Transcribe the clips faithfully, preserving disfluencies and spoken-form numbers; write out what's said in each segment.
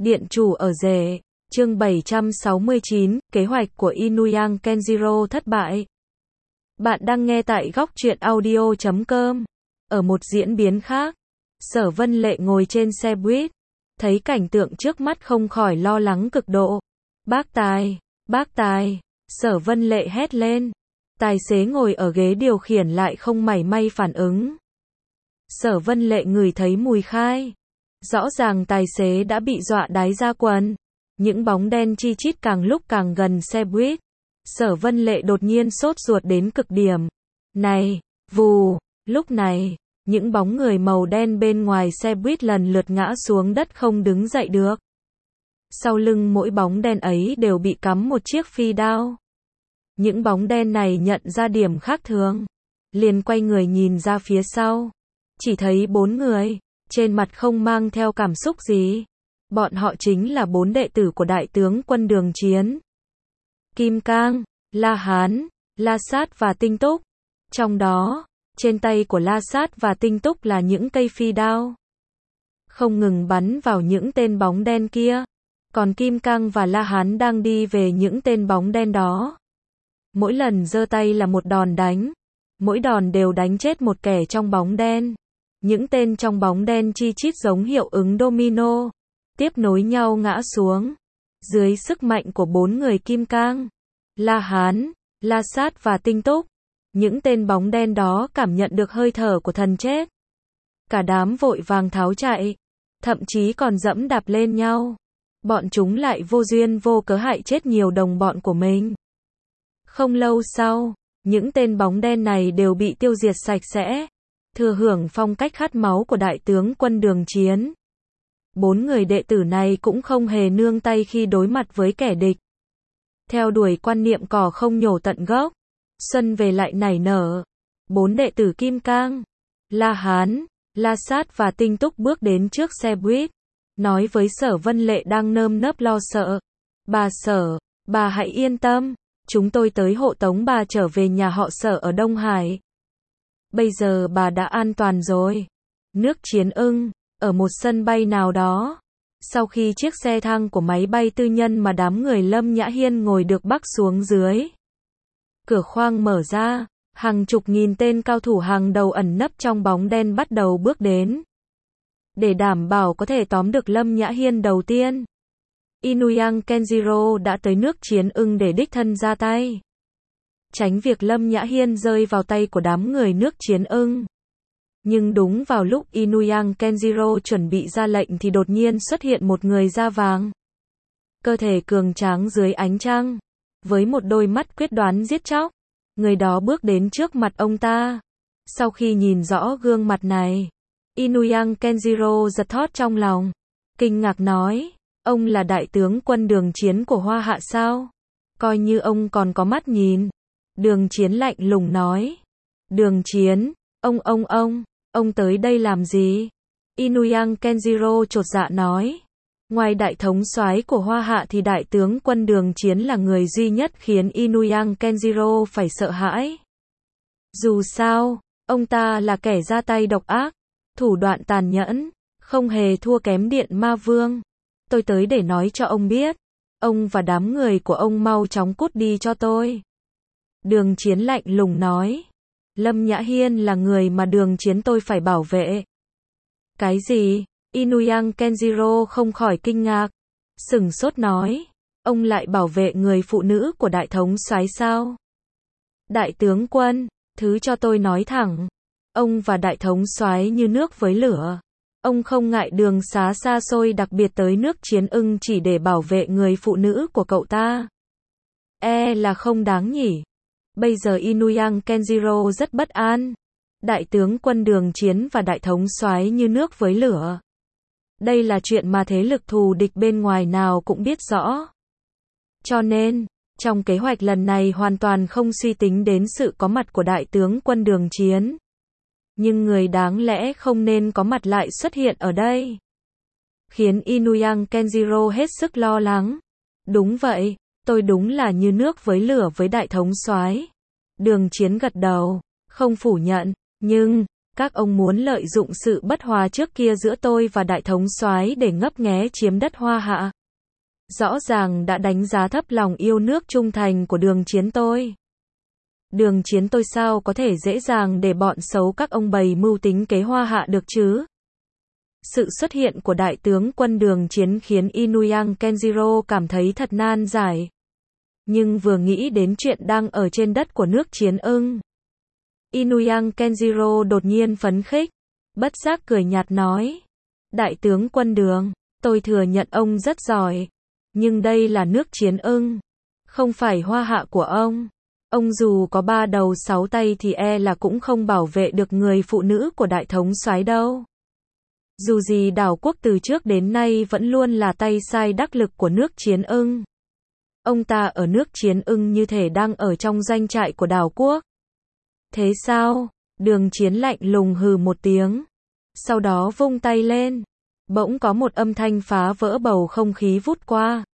Điện chủ ở rể, chương bảy trăm sáu mươi chín, kế hoạch của Inuyang Kenjiro thất bại. Bạn đang nghe tại góc truyện audio chấm com. Ở một diễn biến khác, Sở Vân Lệ ngồi trên xe buýt, thấy cảnh tượng trước mắt không khỏi lo lắng cực độ. Bác tài, bác tài, Sở Vân Lệ hét lên. Tài xế ngồi ở ghế điều khiển lại không mảy may phản ứng. Sở Vân Lệ ngửi thấy mùi khai. Rõ ràng tài xế đã bị dọa đái ra quần. Những bóng đen chi chít càng lúc càng gần xe buýt. Sở Vân Lệ đột nhiên sốt ruột đến cực điểm. Này, vù, lúc này, những bóng người màu đen bên ngoài xe buýt lần lượt ngã xuống đất không đứng dậy được. Sau lưng mỗi bóng đen ấy đều bị cắm một chiếc phi đao. Những bóng đen này nhận ra điểm khác thường, liền quay người nhìn ra phía sau. Chỉ thấy bốn người, trên mặt không mang theo cảm xúc gì. Bọn họ chính là bốn đệ tử của đại tướng quân Đường Chiến. Kim Cang, La Hán, La Sát và Tinh Túc. Trong đó, trên tay của La Sát và Tinh Túc là những cây phi đao. Không ngừng bắn vào những tên bóng đen kia. Còn Kim Cang và La Hán đang đi về những tên bóng đen đó. Mỗi lần giơ tay là một đòn đánh. Mỗi đòn đều đánh chết một kẻ trong bóng đen. Những tên trong bóng đen chi chít giống hiệu ứng domino, tiếp nối nhau ngã xuống. Dưới sức mạnh của bốn người Kim Cang, La Hán, La Sát và Tinh Túc, những tên bóng đen đó cảm nhận được hơi thở của thần chết. Cả đám vội vàng tháo chạy, thậm chí còn dẫm đạp lên nhau. Bọn chúng lại vô duyên vô cớ hại chết nhiều đồng bọn của mình. Không lâu sau, những tên bóng đen này đều bị tiêu diệt sạch sẽ, thừa hưởng phong cách khát máu của đại tướng quân Đường Chiến. Bốn người đệ tử này cũng không hề nương tay khi đối mặt với kẻ địch. Theo đuổi quan niệm cỏ không nhổ tận gốc, xuân về lại nảy nở. Bốn đệ tử Kim Cang, La Hán, La Sát và Tinh Túc bước đến trước xe buýt, nói với Sở Vân Lệ đang nơm nớp lo sợ. Bà Sở, bà hãy yên tâm, chúng tôi tới hộ tống bà trở về nhà họ Sở ở Đông Hải. Bây giờ bà đã an toàn rồi. Nước Chiến ưng, ở một sân bay nào đó. Sau khi chiếc xe thang của máy bay tư nhân mà đám người Lâm Nhã Hiên ngồi được bắc xuống dưới. Cửa khoang mở ra, hàng chục nghìn tên cao thủ hàng đầu ẩn nấp trong bóng đen bắt đầu bước đến. Để đảm bảo có thể tóm được Lâm Nhã Hiên đầu tiên, Inuyang Kenjiro đã tới nước Chiến ưng để đích thân ra tay. Tránh việc Lâm Nhã Hiên rơi vào tay của đám người nước Chiến ưng. Nhưng đúng vào lúc Inuyang Kenjiro chuẩn bị ra lệnh thì đột nhiên xuất hiện một người da vàng. Cơ thể cường tráng dưới ánh trăng, với một đôi mắt quyết đoán giết chóc. Người đó bước đến trước mặt ông ta. Sau khi nhìn rõ gương mặt này, Inuyang Kenjiro giật thót trong lòng. Kinh ngạc nói, ông là đại tướng quân Đường Chiến của Hoa Hạ sao? Coi như ông còn có mắt nhìn. Đường Chiến lạnh lùng nói. Đường Chiến, ông ông ông, ông tới đây làm gì? Inuyang Kenjiro chột dạ nói. Ngoài đại thống soái của Hoa Hạ thì đại tướng quân Đường Chiến là người duy nhất khiến Inuyang Kenjiro phải sợ hãi. Dù sao, ông ta là kẻ ra tay độc ác, thủ đoạn tàn nhẫn, không hề thua kém Điện Ma Vương. Tôi tới để nói cho ông biết, ông và đám người của ông mau chóng cút đi cho tôi. Đường Chiến lạnh lùng nói. Lâm Nhã Hiên là người mà Đường Chiến tôi phải bảo vệ. Cái gì? Inuyang Kenjiro không khỏi kinh ngạc. Sửng sốt nói. Ông lại bảo vệ người phụ nữ của đại thống soái sao? Đại tướng quân, thứ cho tôi nói thẳng. Ông và đại thống soái như nước với lửa. Ông không ngại đường xá xa xôi đặc biệt tới nước Chiến ưng chỉ để bảo vệ người phụ nữ của cậu ta. E là không đáng nhỉ. Bây giờ Inuyang Kenjiro rất bất an. Đại tướng quân Đường Chiến và đại thống soái như nước với lửa. Đây là chuyện mà thế lực thù địch bên ngoài nào cũng biết rõ. Cho nên, trong kế hoạch lần này hoàn toàn không suy tính đến sự có mặt của đại tướng quân Đường Chiến. Nhưng người đáng lẽ không nên có mặt lại xuất hiện ở đây. Khiến Inuyang Kenjiro hết sức lo lắng. Đúng vậy. Tôi đúng là như nước với lửa với đại thống soái. Đường Chiến gật đầu, không phủ nhận, nhưng, Các ông muốn lợi dụng sự bất hòa trước kia giữa tôi và đại thống soái để ngấp nghé chiếm đất Hoa Hạ. Rõ ràng đã đánh giá thấp lòng yêu nước trung thành của Đường Chiến tôi. Đường Chiến tôi sao có thể dễ dàng để bọn xấu các ông bày mưu tính kế Hoa Hạ được chứ? Sự xuất hiện của đại tướng quân Đường Chiến khiến Inuyang Kenjiro cảm thấy thật nan giải. Nhưng vừa nghĩ đến chuyện đang ở trên đất của nước Chiến ưng, Inuyang Kenjiro đột nhiên phấn khích, bất giác cười nhạt nói: Đại tướng quân Đường, tôi thừa nhận ông rất giỏi, nhưng đây là nước Chiến ưng, không phải Hoa Hạ của ông. Ông dù có ba đầu sáu tay thì e là cũng không bảo vệ được người phụ nữ của đại thống soái đâu. Dù gì đảo quốc từ trước đến nay vẫn luôn là tay sai đắc lực của nước Chiến ưng. Ông ta ở nước Chiến ưng như thể đang ở trong doanh trại của đảo quốc. Thế sao? Đường Chiến lạnh lùng hừ một tiếng. Sau đó vung tay lên. Bỗng có một âm thanh phá vỡ bầu không khí vút qua.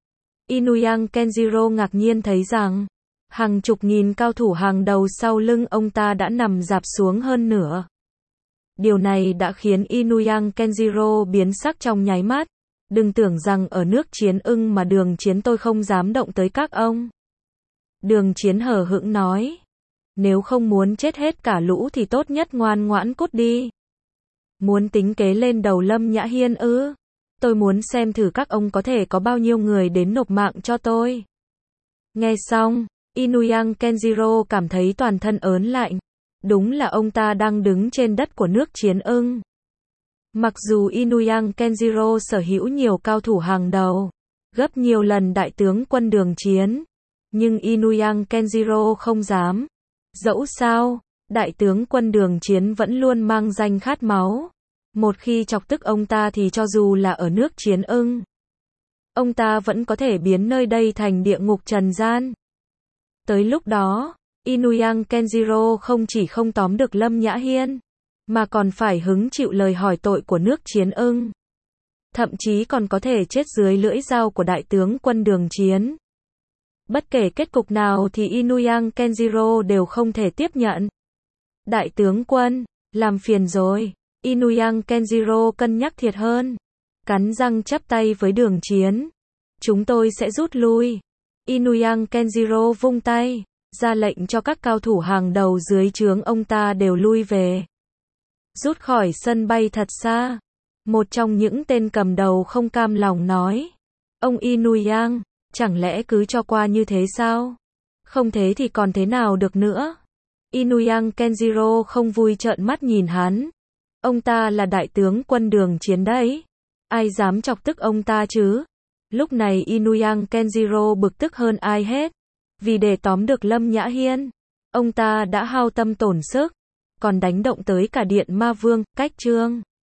Inuyang Kenjiro ngạc nhiên thấy rằng hàng chục nghìn cao thủ hàng đầu sau lưng ông ta đã nằm rạp xuống hơn nửa. Điều này đã khiến Inuyang Kenjiro biến sắc trong nháy mắt. Đừng tưởng rằng ở nước Chiến ưng mà Đường Chiến tôi không dám động tới các ông. Đường Chiến hờ hững nói. Nếu không muốn chết hết cả lũ thì tốt nhất ngoan ngoãn cút đi. Muốn tính kế lên đầu Lâm Nhã Hiên ư? Tôi muốn xem thử các ông có thể có bao nhiêu người đến nộp mạng cho tôi. Nghe xong, Inuyang Kenjiro cảm thấy toàn thân ớn lạnh. Đúng là ông ta đang đứng trên đất của nước Chiến ưng. Mặc dù Inuyang Kenjiro sở hữu nhiều cao thủ hàng đầu, gấp nhiều lần đại tướng quân Đường Chiến, nhưng Inuyang Kenjiro không dám. Dẫu sao, đại tướng quân Đường Chiến vẫn luôn mang danh khát máu. Một khi chọc tức ông ta thì cho dù là ở nước Chiến ưng, ông ta vẫn có thể biến nơi đây thành địa ngục trần gian. Tới lúc đó, Inuyang Kenjiro không chỉ không tóm được Lâm Nhã Hiên, mà còn phải hứng chịu lời hỏi tội của nước Chiến ưng. Thậm chí còn có thể chết dưới lưỡi dao của đại tướng quân Đường Chiến. Bất kể kết cục nào thì Inuyang Kenjiro đều không thể tiếp nhận. Đại tướng quân, làm phiền rồi. Inuyang Kenjiro cân nhắc thiệt hơn. Cắn răng chắp tay với Đường Chiến. Chúng tôi sẽ rút lui. Inuyang Kenjiro vung tay, ra lệnh cho các cao thủ hàng đầu dưới trướng ông ta đều lui về. Rút khỏi sân bay thật xa. Một trong những tên cầm đầu không cam lòng nói. Ông Inuyang, chẳng lẽ cứ cho qua như thế sao? Không thế thì còn thế nào được nữa? Inuyang Kenjiro không vui trợn mắt nhìn hắn. Ông ta là đại tướng quân Đường Chiến đấy. Ai dám chọc tức ông ta chứ? Lúc này Inuyang Kenjiro bực tức hơn ai hết. Vì để tóm được Lâm Nhã Hiên, ông ta đã hao tâm tổn sức, còn đánh động tới cả Điện Ma Vương, Cách Trương.